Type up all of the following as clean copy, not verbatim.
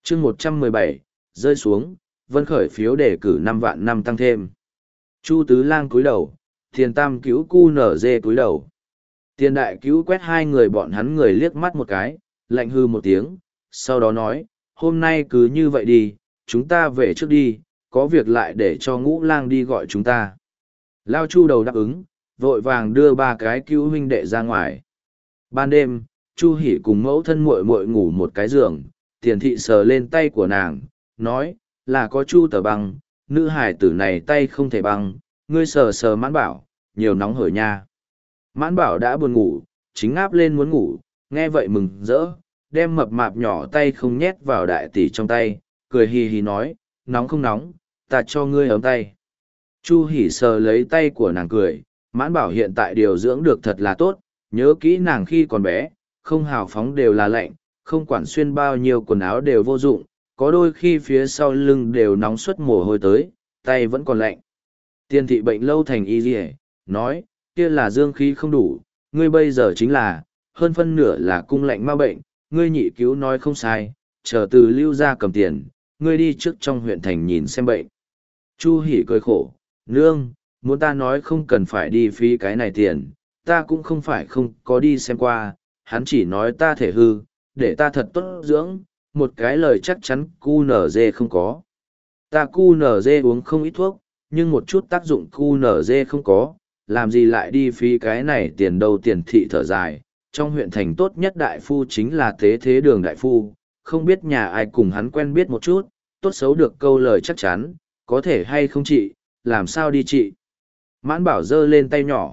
chương 117, rơi xuống, Vân khởi phiếu đề cử 5 vạn năm tăng thêm. Chu Tứ Lang cúi đầu, Tiền Tam Cứu cu nở dê cúi đầu. Tiền Đại Cứu quét hai người bọn hắn người liếc mắt một cái, lạnh hư một tiếng, sau đó nói, hôm nay cứ như vậy đi, chúng ta về trước đi, có việc lại để cho Ngũ Lang đi gọi chúng ta. Lao Chu đầu đáp ứng, vội vàng đưa ba cái cứu huynh đệ ra ngoài. Ban đêm, Chu Hỉ cùng mẫu thân muội muội ngủ một cái giường, Tiền Thị sờ lên tay của nàng, nói, là có Chu Tờ Băng, nữ hải tử này tay không thể băng, ngươi sờ sờ Mãn Bảo, nhiều nóng hổi nha. Mãn Bảo đã buồn ngủ, chính ngáp lên muốn ngủ, nghe vậy mừng rỡ, đem mập mạp nhỏ tay không nhét vào đại tỷ trong tay, cười hì hì nói, nóng không nóng, ta cho ngươi ấm tay. Chu Hỉ sờ lấy tay của nàng cười, Mãn Bảo hiện tại điều dưỡng được thật là tốt, nhớ kỹ nàng khi còn bé, không hào phóng đều là lạnh, không quản xuyên bao nhiêu quần áo đều vô dụng, có đôi khi phía sau lưng đều nóng suốt mồ hôi tới, tay vẫn còn lạnh. Tiên Thị bệnh lâu thành y dì nói, kia là dương khí không đủ, ngươi bây giờ chính là, hơn phân nửa là cung lạnh ma bệnh, ngươi nhị cứu nói không sai, chờ từ lưu ra cầm tiền, ngươi đi trước trong huyện thành nhìn xem bệnh. Chu Hỉ cười khổ, nương, muốn ta nói không cần phải đi phí cái này tiền, ta cũng không phải không có đi xem qua, hắn chỉ nói ta thể hư, để ta thật tốt dưỡng, một cái lời chắc chắn cu nở dê không có. Ta cu nở dê uống không ít thuốc, nhưng một chút tác dụng cu nở dê không có, làm gì lại đi phí cái này tiền đâu. Tiền Thị thở dài, trong huyện thành tốt nhất đại phu chính là Tế Thế Đường đại phu, không biết nhà ai cùng hắn quen biết một chút, tốt xấu được câu lời chắc chắn, có thể hay không trị, làm sao đi trị. Mãn Bảo giơ lên tay nhỏ,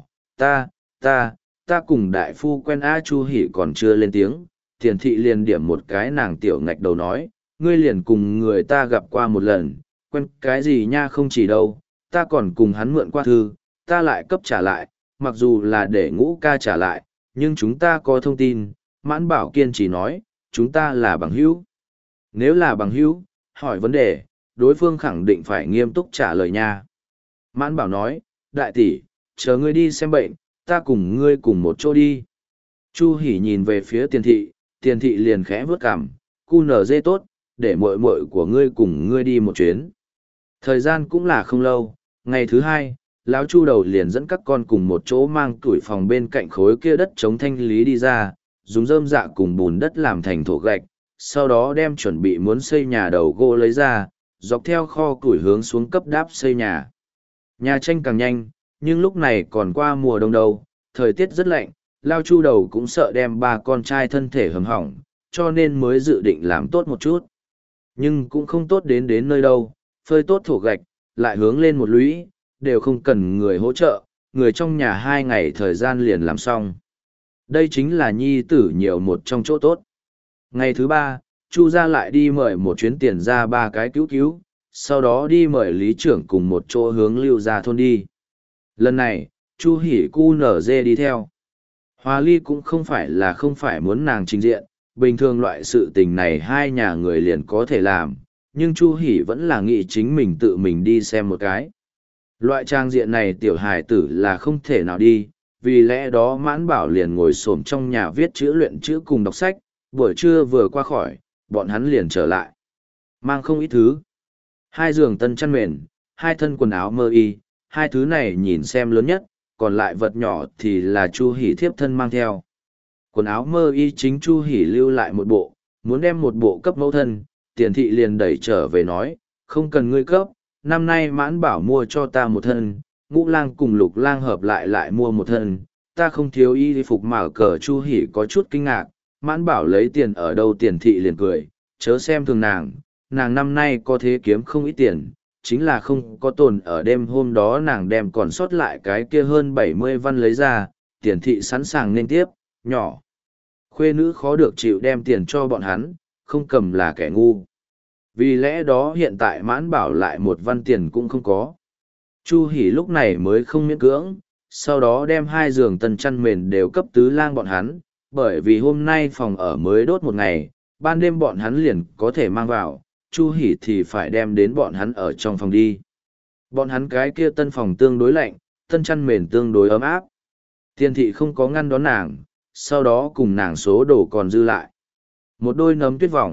ta cùng đại phu quen. A Chu Hỉ còn chưa lên tiếng, Tiền Thị liền điểm một cái nàng tiểu ngạch đầu nói, ngươi liền cùng người ta gặp qua một lần, quen cái gì nha, không chỉ đâu, ta còn cùng hắn mượn qua thư, ta lại cấp trả lại, mặc dù là để Ngũ ca trả lại, nhưng chúng ta có thông tin. Mãn Bảo kiên trì nói, chúng ta là bằng hữu. Nếu là bằng hữu, hỏi vấn đề, đối phương khẳng định phải nghiêm túc trả lời nha. Mãn Bảo nói, đại tỷ, chờ ngươi đi xem bệnh, ta cùng ngươi cùng một chỗ đi. Chu Hỉ nhìn về phía Tiền Thị, Tiền Thị liền khẽ vướt cằm, cu nở dê tốt, để muội muội của ngươi cùng ngươi đi một chuyến. Thời gian cũng là không lâu, ngày thứ hai, lão Chu đầu liền dẫn các con cùng một chỗ mang tuổi phòng bên cạnh khối kia đất chống thanh lý đi ra, dùng rơm dạ cùng bùn đất làm thành thổ gạch, sau đó đem chuẩn bị muốn xây nhà đầu gỗ lấy ra, dọc theo kho củi hướng xuống cấp đáp xây nhà. Nhà tranh càng nhanh, nhưng lúc này còn qua mùa đông đâu, thời tiết rất lạnh, lao Chu đầu cũng sợ đem ba con trai thân thể hầm hỏng, cho nên mới dự định làm tốt một chút. Nhưng cũng không tốt đến nơi đâu, phơi tốt thổ gạch, lại hướng lên một lũy, đều không cần người hỗ trợ, người trong nhà 2 ngày thời gian liền làm xong. Đây chính là nhi tử nhiều một trong chỗ tốt. Ngày thứ 3, Chu gia lại đi mời một chuyến tiền ra 3 cái cứu, sau đó đi mời lý trưởng cùng một chỗ hướng lưu ra thôn đi. Lần này, Chu Hỉ cu nở dê đi theo. Hoa Ly cũng không phải muốn nàng trình diện, bình thường loại sự tình này hai nhà người liền có thể làm, nhưng Chu Hỉ vẫn là nghĩ chính mình tự mình đi xem một cái. Loại trang diện này tiểu hài tử là không thể nào đi, vì lẽ đó Mãn Bảo liền ngồi xổm trong nhà viết chữ luyện chữ cùng đọc sách, buổi trưa vừa qua khỏi, bọn hắn liền trở lại. Mang không ít thứ. 2 giường tân chăn mền, 2 thân quần áo mơ y, 2 thứ này nhìn xem lớn nhất, còn lại vật nhỏ thì là Chu Hỉ thiếp thân mang theo. Quần áo mơ y chính Chu Hỉ lưu lại một bộ, muốn đem một bộ cấp mẫu thân, Tiền Thị liền đẩy trở về nói, không cần ngươi cấp, năm nay Mãn Bảo mua cho ta một thân, Ngũ Lang cùng Lục Lang hợp lại mua một thân, ta không thiếu y phục mà cờ. Chu Hỉ có chút kinh ngạc, Mãn Bảo lấy tiền ở đâu? Tiền Thị liền cười, chớ xem thường nàng năm nay có thế kiếm không ít tiền, chính là không có tồn ở đêm hôm đó nàng đem còn sót lại cái kia hơn 70 văn lấy ra. Tiền Thị sẵn sàng nên tiếp, nhỏ khuê nữ khó được chịu đem tiền cho bọn hắn, không cầm là kẻ ngu. Vì lẽ đó hiện tại Mãn Bảo lại 1 văn tiền cũng không có. Chu Hỉ lúc này mới không miễn cưỡng, sau đó đem 2 giường tân chăn mền đều cấp Tứ Lang bọn hắn, bởi vì hôm nay phòng ở mới đốt 1 ngày, ban đêm bọn hắn liền có thể mang vào, Chu Hỉ thì phải đem đến bọn hắn ở trong phòng đi. Bọn hắn cái kia tân phòng tương đối lạnh, tân chăn mền tương đối ấm áp. Tiền Thị không có ngăn đón nàng, sau đó cùng nàng số đồ còn dư lại. Một đôi nấm tuyết vòng,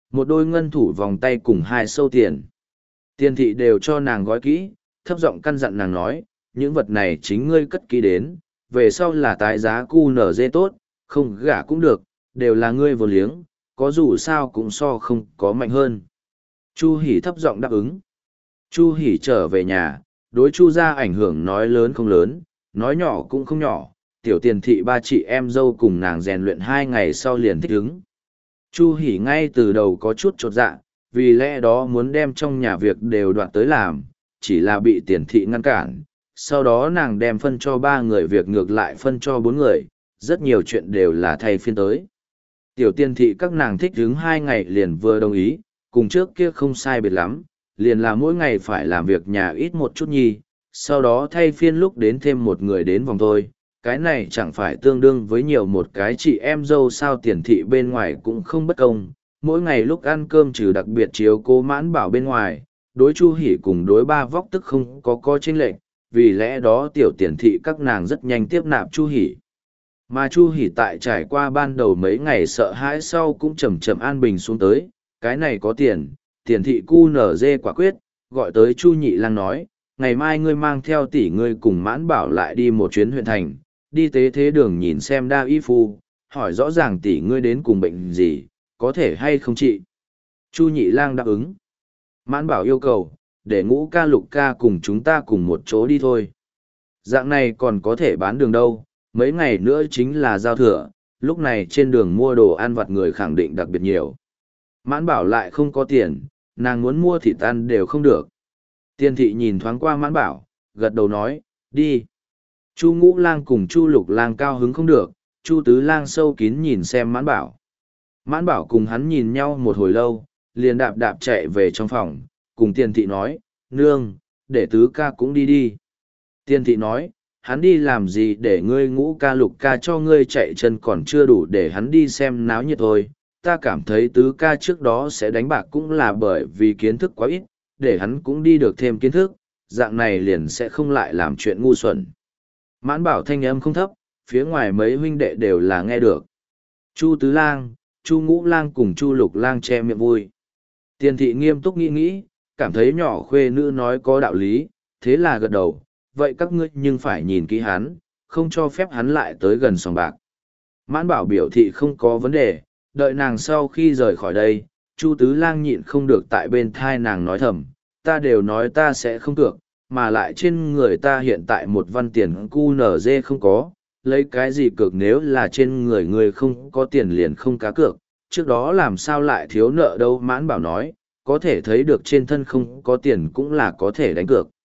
Một đôi ngân thủ vòng tay cùng hai sâu tiền. Tiền thị đều cho nàng gói kỹ, thấp giọng căn dặn nàng nói, những vật này chính ngươi cất kỹ đến, về sau là tái giá cu nở dê tốt, không gả cũng được, đều là ngươi vô liếng, có dù sao cũng so không có mạnh hơn. Chu Hỷ thấp giọng đáp ứng. Chu Hỷ trở về nhà, đối Chu gia ảnh hưởng nói lớn không lớn, nói nhỏ cũng không nhỏ, tiểu tiền thị ba chị em dâu cùng nàng rèn luyện 2 ngày sau liền thích ứng. Chu Hỷ ngay từ đầu có chút chột dạ, vì lẽ đó muốn đem trong nhà việc đều đoạt tới làm, chỉ là bị tiền thị ngăn cản. Sau đó nàng đem phân cho 3 người việc ngược lại phân cho 4 người, rất nhiều chuyện đều là thay phiên tới. Tiểu tiền thị các nàng thích ứng 2 ngày liền vừa đồng ý, cùng trước kia không sai biệt lắm, liền là mỗi ngày phải làm việc nhà ít một chút nhi, sau đó thay phiên lúc đến thêm một người đến vòng thôi. Cái này chẳng phải tương đương với nhiều một cái chị em dâu sao tiền thị bên ngoài cũng không bất công, mỗi ngày lúc ăn cơm trừ đặc biệt chiếu cố Mãn Bảo bên ngoài, đối Chu Hỷ cùng đối ba vóc tức không có chênh lệch, vì lẽ đó tiểu tiền thị các nàng rất nhanh tiếp nạp Chu Hỷ. Mà Chu Hỷ tại trải qua ban đầu mấy ngày sợ hãi sau cũng chậm chậm an bình xuống tới, cái này có tiền, tiền thị cu nở dê quả quyết, gọi tới Chu Nhị Lang nói, ngày mai ngươi mang theo tỷ ngươi cùng Mãn Bảo lại đi một chuyến huyện thành, đi tế thế đường nhìn xem đa y phu, hỏi rõ ràng tỷ ngươi đến cùng bệnh gì, có thể hay không trị. Chu Nhị Lang đáp ứng. Mãn Bảo yêu cầu, để Ngũ ca Lục ca cùng chúng ta cùng một chỗ đi thôi. Dạng này còn có thể bán đường đâu, mấy ngày nữa chính là giao thừa, lúc này trên đường mua đồ ăn vặt người khẳng định đặc biệt nhiều. Mãn Bảo lại không có tiền, nàng muốn mua thịt ăn đều không được. Tiên thị nhìn thoáng qua Mãn Bảo, gật đầu nói, đi. Chu Ngũ Lang cùng Chu Lục Lang cao hứng không được, Chu Tứ Lang sâu kín nhìn xem Mãn Bảo. Mãn Bảo cùng hắn nhìn nhau một hồi lâu, liền đạp đạp chạy về trong phòng, cùng Tiên thị nói, nương, để Tứ ca cũng đi đi. Tiên thị nói, hắn đi làm gì để ngươi Ngũ ca Lục ca cho ngươi chạy chân còn chưa đủ để hắn đi xem náo nhiệt thôi. Ta cảm thấy Tứ ca trước đó sẽ đánh bạc cũng là bởi vì kiến thức quá ít, để hắn cũng đi được thêm kiến thức, dạng này liền sẽ không lại làm chuyện ngu xuẩn. Mãn Bảo thanh âm không thấp, phía ngoài mấy huynh đệ đều là nghe được. Chu Tứ Lang, Chu Ngũ Lang cùng Chu Lục Lang che miệng vui. Tiền thị nghiêm túc nghĩ, cảm thấy nhỏ khuê nữ nói có đạo lý, thế là gật đầu, vậy các ngươi nhưng phải nhìn kỹ hắn, không cho phép hắn lại tới gần sòng bạc. Mãn Bảo biểu thị không có vấn đề, đợi nàng sau khi rời khỏi đây, Chu Tứ Lang nhịn không được tại bên thai nàng nói thầm, ta đều nói ta sẽ không cược, mà lại trên người ta hiện tại một văn tiền cu nở dê không có, lấy cái gì cược nếu là trên người người không có tiền liền không cá cược, trước đó làm sao lại thiếu nợ đâu. Mãn Bảo nói, có thể thấy được trên thân không có tiền cũng là có thể đánh cược.